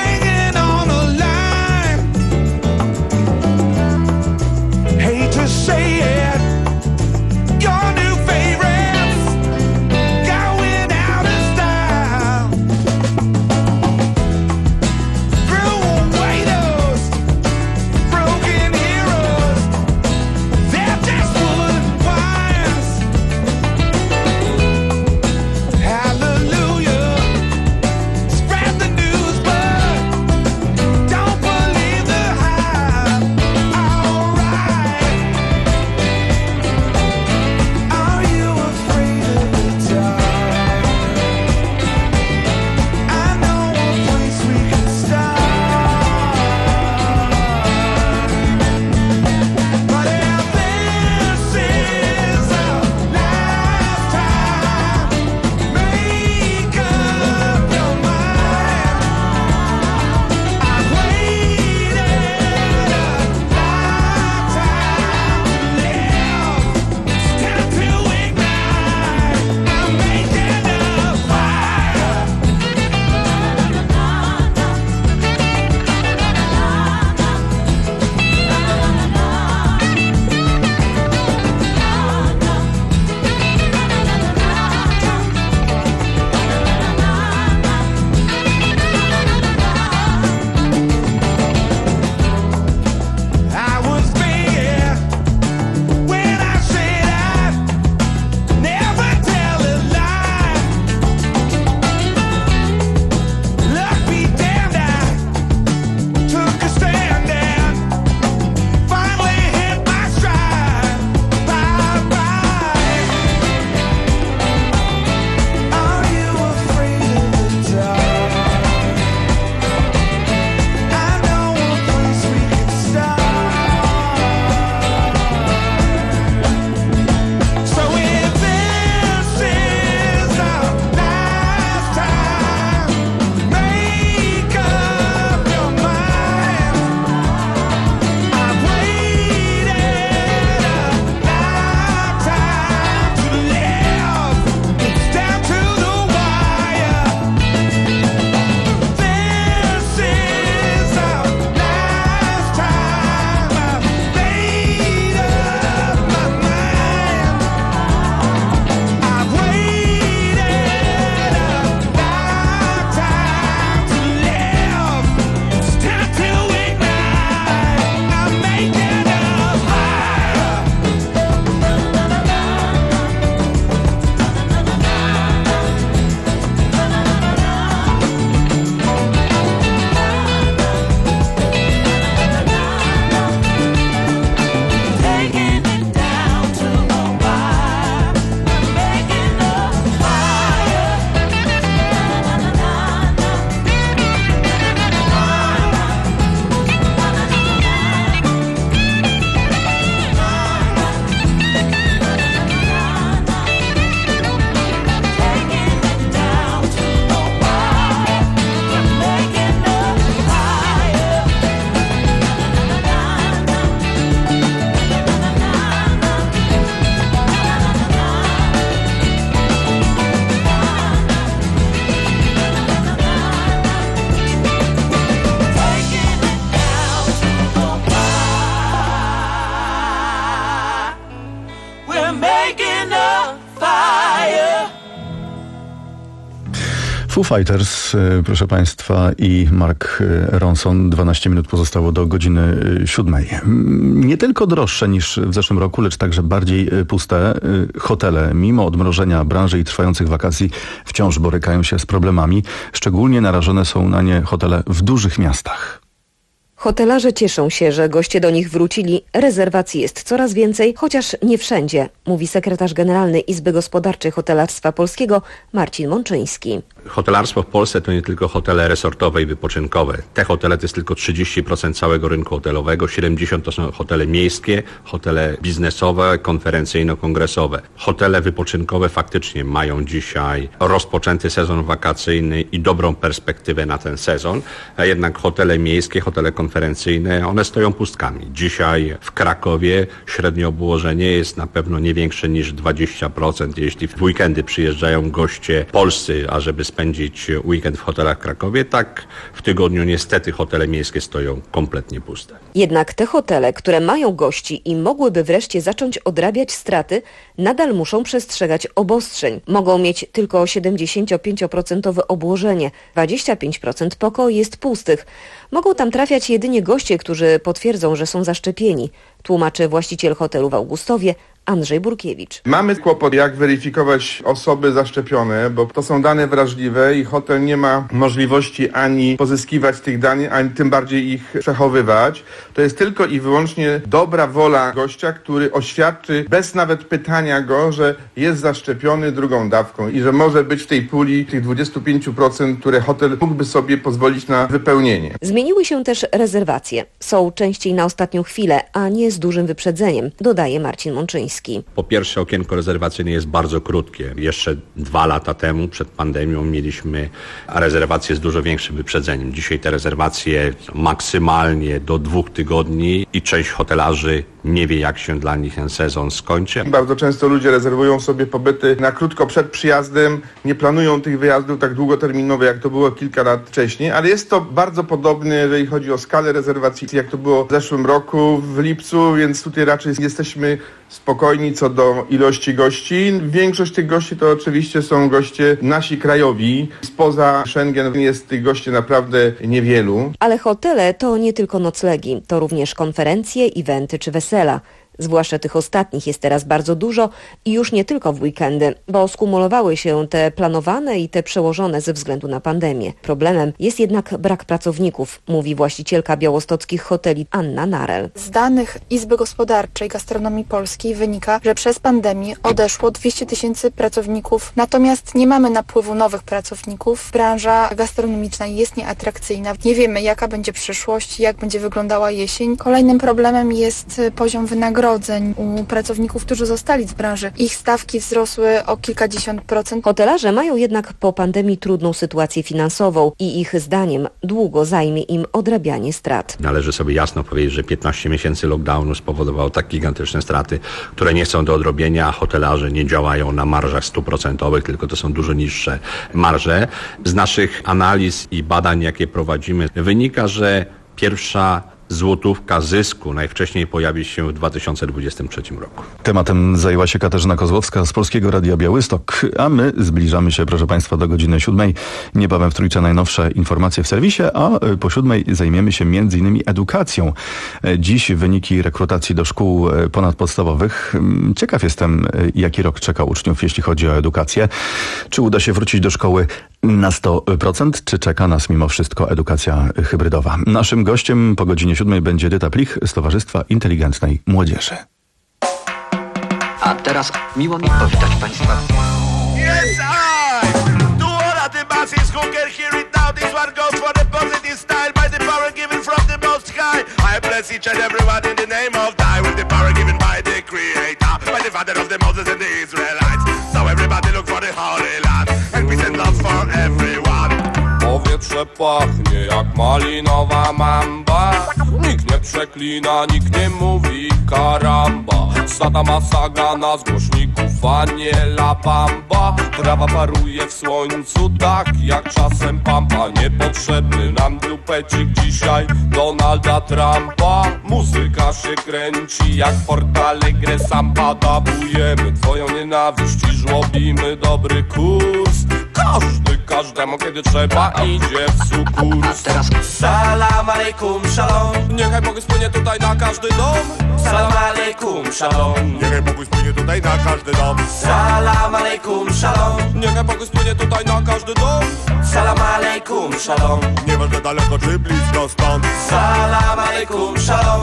Foo Fighters, proszę Państwa, i Mark Ronson. dwanaście minut pozostało do godziny siódmej. Nie tylko droższe niż w zeszłym roku, lecz także bardziej puste. Hotele, mimo odmrożenia branży i trwających wakacji, wciąż borykają się z problemami. Szczególnie narażone są na nie hotele w dużych miastach. Hotelarze cieszą się, że goście do nich wrócili. Rezerwacji jest coraz więcej, chociaż nie wszędzie, mówi sekretarz generalny Izby Gospodarczej Hotelarstwa Polskiego Marcin Mączyński. Hotelarstwo w Polsce to nie tylko hotele resortowe i wypoczynkowe. Te hotele to jest tylko trzydzieści procent całego rynku hotelowego, siedemdziesiąt procent to są hotele miejskie, hotele biznesowe, konferencyjno-kongresowe. Hotele wypoczynkowe faktycznie mają dzisiaj rozpoczęty sezon wakacyjny i dobrą perspektywę na ten sezon, a jednak hotele miejskie, hotele konferencyjne, one stoją pustkami. Dzisiaj w Krakowie średnie obłożenie jest na pewno nie większe niż dwadzieścia procent. Jeśli w weekendy przyjeżdżają goście polscy, ażeby spędzić weekend w hotelach w Krakowie, tak w tygodniu niestety hotele miejskie stoją kompletnie puste. Jednak te hotele, które mają gości i mogłyby wreszcie zacząć odrabiać straty, nadal muszą przestrzegać obostrzeń. Mogą mieć tylko siedemdziesięciopięcioprocentowe obłożenie, dwadzieścia pięć procent pokoi jest pustych. Mogą tam trafiać jedynie goście, którzy potwierdzą, że są zaszczepieni, tłumaczy właściciel hotelu w Augustowie Andrzej Burkiewicz. Mamy kłopot, jak weryfikować osoby zaszczepione, bo to są dane wrażliwe i hotel nie ma możliwości ani pozyskiwać tych danych, ani tym bardziej ich przechowywać. To jest tylko i wyłącznie dobra wola gościa, który oświadczy bez nawet pytania go, że jest zaszczepiony drugą dawką i że może być w tej puli tych dwadzieścia pięć procent, które hotel mógłby sobie pozwolić na wypełnienie. Zmieniły się też rezerwacje. Są częściej na ostatnią chwilę, a nie z dużym wyprzedzeniem, dodaje Marcin Mączyński. Po pierwsze, okienko rezerwacyjne jest bardzo krótkie. Jeszcze dwa lata temu, przed pandemią, mieliśmy rezerwacje z dużo większym wyprzedzeniem. Dzisiaj te rezerwacje maksymalnie do dwóch tygodni i część hotelarzy nie wie, jak się dla nich ten sezon skończy. Bardzo często ludzie rezerwują sobie pobyty na krótko przed przyjazdem, nie planują tych wyjazdów tak długoterminowo, jak to było kilka lat wcześniej, ale jest to bardzo podobne, jeżeli chodzi o skalę rezerwacji, jak to było w zeszłym roku, w lipcu, więc tutaj raczej jesteśmy spokojni co do ilości gości. Większość tych gości to oczywiście są goście nasi krajowi. Spoza Schengen jest tych gości naprawdę niewielu. Ale hotele to nie tylko noclegi, to również konferencje, eventy czy wesela. Zwłaszcza tych ostatnich jest teraz bardzo dużo i już nie tylko w weekendy, bo skumulowały się te planowane i te przełożone ze względu na pandemię. Problemem jest jednak brak pracowników, mówi właścicielka białostockich hoteli Anna Narel. Z danych Izby Gospodarczej Gastronomii Polskiej wynika, że przez pandemię odeszło dwieście tysięcy pracowników, natomiast nie mamy napływu nowych pracowników. Branża gastronomiczna jest nieatrakcyjna. Nie wiemy, jaka będzie przyszłość, jak będzie wyglądała jesień. Kolejnym problemem jest poziom wynagrodzeń u pracowników, którzy zostali z branży. Ich stawki wzrosły o kilkadziesiąt procent. Hotelarze mają jednak po pandemii trudną sytuację finansową i ich zdaniem długo zajmie im odrabianie strat. Należy sobie jasno powiedzieć, że piętnaście miesięcy lockdownu spowodowało tak gigantyczne straty, które nie są do odrobienia, a hotelarze nie działają na marżach stuprocentowych, tylko to są dużo niższe marże. Z naszych analiz i badań, jakie prowadzimy, wynika, że pierwsza złotówka zysku najwcześniej pojawi się w dwa tysiące dwudziestym trzecim roku. Tematem zajęła się Katarzyna Kozłowska z Polskiego Radia Białystok, a my zbliżamy się, proszę Państwa, do godziny siódmej. Niebawem w Trójce najnowsze informacje w serwisie, a po siódmej zajmiemy się między innymi edukacją. Dziś wyniki rekrutacji do szkół ponadpodstawowych. Ciekaw jestem, jaki rok czeka uczniów, jeśli chodzi o edukację. Czy uda się wrócić do szkoły na sto procent, czy czeka nas mimo wszystko edukacja hybrydowa? Naszym gościem po godzinie siódmej będzie Edyta Plich z Towarzystwa Inteligentnej Młodzieży. A teraz miło mi powitać Państwa. Yes, I do all of the masses who can hear it now. This one goes for the positive style by the power given from the most high. I bless each and everyone in the name of Thy with the power given by the Creator, by the Father of the Moses and the Israelites. So everybody look for the Holy Land and peace and love for everyone. Powietrze pachnie jak malinowa mamba. Nikt nie przeklina, nikt nie mówi karamba. Stata masaga na zgłośników Aniela Bamba. Trawa paruje w słońcu tak jak czasem pampa. Niepotrzebny nam dupecik dzisiaj Donalda Trumpa. Muzyka się kręci jak w portale grę samba. Dabujemy twoją nienawiść i żłobimy dobry kurs. Każdy każdemu kiedy trzeba idzie w sukurs. Teraz salam alejkum shalom. Niechaj pokój spłynie tutaj na każdy dom. Salam alejkum shalom. Niechaj pokój spłynie tutaj na każdy dom. Salam alejkum shalom. Niechaj pokój spłynie tutaj na każdy dom. Salam alejkum shalom. Nieważne daleko czy blisko stąd. Salam alejkum shalom.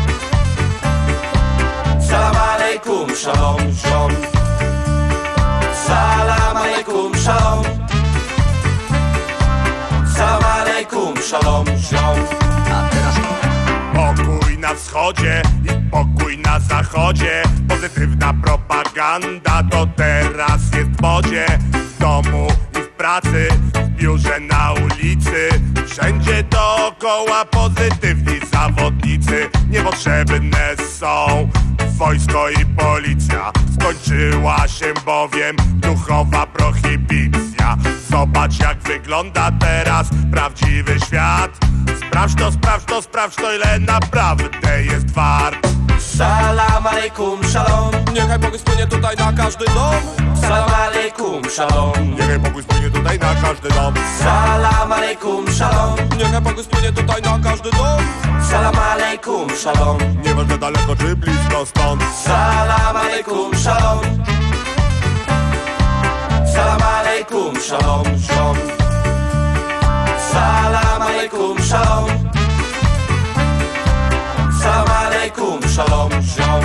Salam alejkum shalom, ziom. Salam alejkum shalom. Salam alejkum shalom, ziom. A teraz pokój na wschodzie i pokój na zachodzie. Pozytywna propaganda to teraz jest w modzie. W domu i w pracy, w biurze, na ulicy. Wszędzie dookoła pozytywni zawodnicy. Niepotrzebne są wojsko i policja. Skończyła się bowiem duchowa prohibicja. Zobacz jak wygląda teraz prawdziwy świat. Sprawdź to, sprawdź to, sprawdź to, ile naprawdę jest wart. Salam alejkum shalom. Niechaj pokój spłynie tutaj na każdy dom. Salam alejkum shalom. Niechaj pokój spłynie tutaj na każdy dom. Salam alejkum shalom. Niechaj pokój spłynie tutaj na każdy dom. Salam alejkum shalom. Nieważne daleko czy blisko stąd. Salam alejkum shalom. Salam alejkum shalom, ziom. Salam alejkum shalom. Salam alejkum shalom, ziom.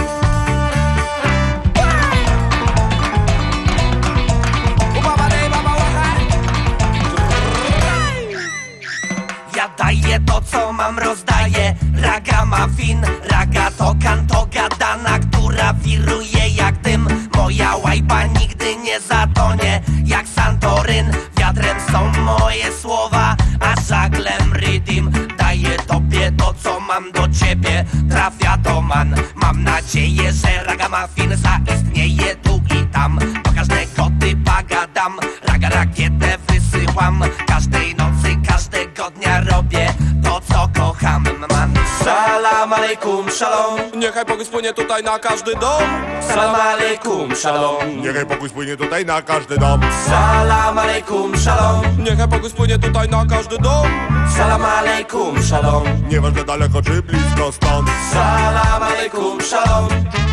Ja daję to co mam, rozdaję. Ragamuffin, raga to kanto gadana, która wiruje jak dym. Moja łajba nigdy nie zatonie jak Santoryn. Wiatrem są moje słowa, a żaglem rydim. Daję tobie to co mam do ciebie, trafia to man. Mam nadzieję, że ragamuffin zaistnieje tu i tam. Do każdego typa gadam, raga rakietę wysyłam. Każdej nocy, każdego dnia robię to co kocham, man. Salam alejkum shalom. Niechaj pokój spłynie tutaj na każdy dom. Salam alejkum shalom. Niechaj pokój spłynie tutaj na każdy dom. Salam alejkum shalom. Niechaj pokój spłynie tutaj na każdy dom. Salam alejkum shalom. Nieważne daleko czy blisko stąd. Salam alejkum shalom.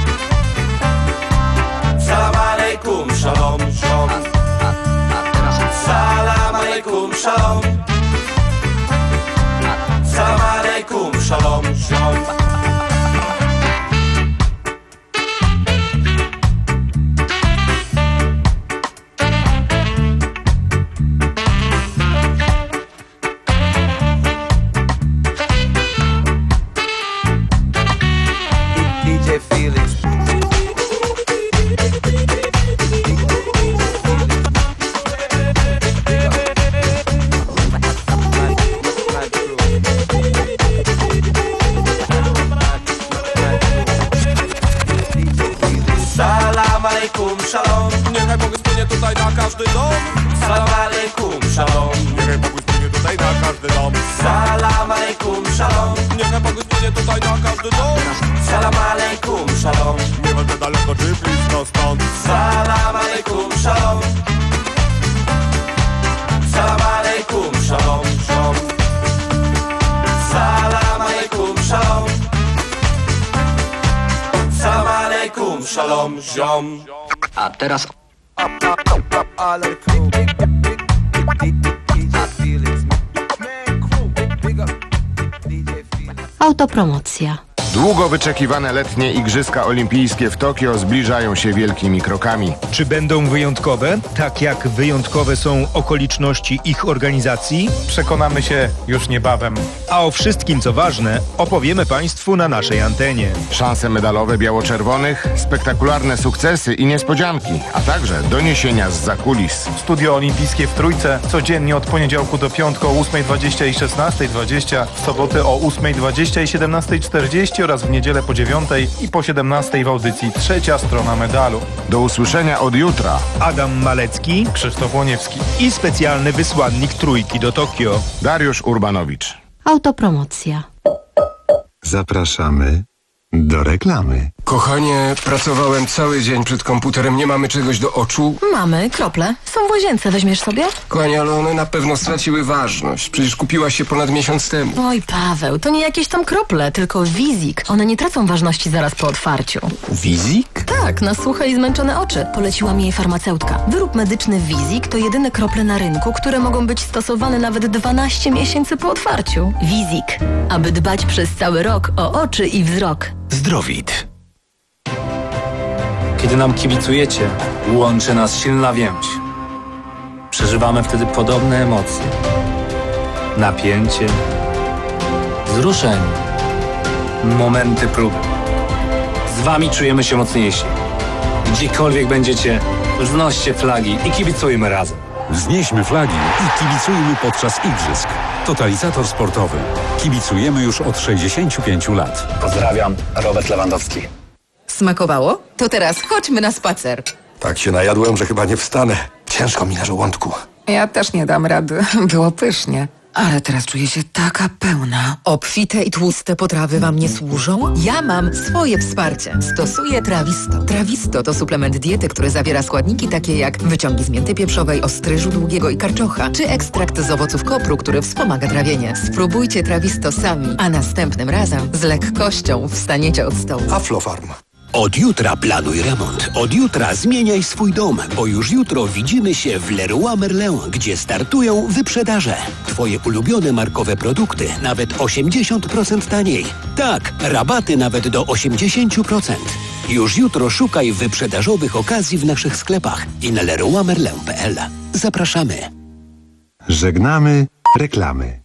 Salam alejkum shalom, ziom. Salam alejkum shalom. Salam alejkum shalom, ziom. D J Felix. Salam alejkum shalom. Niechaj pokój spłynie tutaj na każdy dom. Salam alejkum shalom. Niechaj pokój spłynie tutaj na każdy dom. Salam alejkum shalom. Niechaj pokój spłynie tutaj na każdy dom. Salam alejkum shalom. Nieważne daleko czy blisko stąd. Salam alejkum shalom. Salam alejkum shalom, ziom. Salam alejkum shalom. Salam alejkum shalom, ziom. A teraz Autopromocja. Długo wyczekiwane letnie Igrzyska Olimpijskie w Tokio zbliżają się wielkimi krokami. Czy będą wyjątkowe, tak jak wyjątkowe są okoliczności ich organizacji? Przekonamy się już niebawem. A o wszystkim, co ważne, opowiemy Państwu na naszej antenie. Szanse medalowe biało-czerwonych, spektakularne sukcesy i niespodzianki, a także doniesienia zza kulis. Studio Olimpijskie w Trójce codziennie od poniedziałku do piątku o ósmej dwadzieścia i szesnastej dwadzieścia, w soboty o ósmej dwadzieścia i siedemnastej czterdzieści oraz w niedzielę po dziewiątej i po siedemnastej w audycji Trzecia Strona Medalu. Do usłyszenia od jutra. Adam Malecki, Krzysztof Łoniewski i specjalny wysłannik Trójki do Tokio, Dariusz Urbanowicz. Autopromocja. Zapraszamy do reklamy. Kochanie, pracowałem cały dzień przed komputerem, nie mamy czegoś do oczu? Mamy, krople. Są w łazience, weźmiesz sobie? Kochanie, ale one na pewno straciły ważność. Przecież kupiłaś się ponad miesiąc temu. Oj, Paweł, to nie jakieś tam krople, tylko Wizik. One nie tracą ważności zaraz po otwarciu. Wizik? Tak, na suche i zmęczone oczy. Poleciła mi jej farmaceutka. Wyrób medyczny Wizik to jedyne krople na rynku, które mogą być stosowane nawet dwanaście miesięcy po otwarciu. Wizik. Aby dbać przez cały rok o oczy i wzrok. Zdrowit. Kiedy nam kibicujecie, łączy nas silna więź. Przeżywamy wtedy podobne emocje. Napięcie, wzruszenie, momenty próby. Z wami czujemy się mocniejsi. Gdziekolwiek będziecie, wznoście flagi i kibicujmy razem. Wznieśmy flagi i kibicujmy podczas igrzysk. Totalizator sportowy. Kibicujemy już od sześćdziesięciu pięciu lat. Pozdrawiam, Robert Lewandowski. Smakowało? To teraz chodźmy na spacer. Tak się najadłem, że chyba nie wstanę. Ciężko mi na żołądku. Ja też nie dam rady. Było pysznie. Ale teraz czuję się taka pełna. Obfite i tłuste potrawy wam nie służą? Ja mam swoje wsparcie. Stosuję Trawisto. Trawisto to suplement diety, który zawiera składniki takie jak wyciągi z mięty pieprzowej, ostryżu długiego i karczocha, czy ekstrakt z owoców kopru, który wspomaga trawienie. Spróbujcie Trawisto sami, a następnym razem z lekkością wstaniecie od stołu. Aflofarm. Od jutra planuj remont. Od jutra zmieniaj swój dom, bo już jutro widzimy się w Leroy Merlin, gdzie startują wyprzedaże. Twoje ulubione markowe produkty nawet osiemdziesiąt procent taniej. Tak, rabaty nawet do osiemdziesiąt procent. Już jutro szukaj wyprzedażowych okazji w naszych sklepach i na leroy merlin kropka p l. Zapraszamy. Żegnamy reklamy.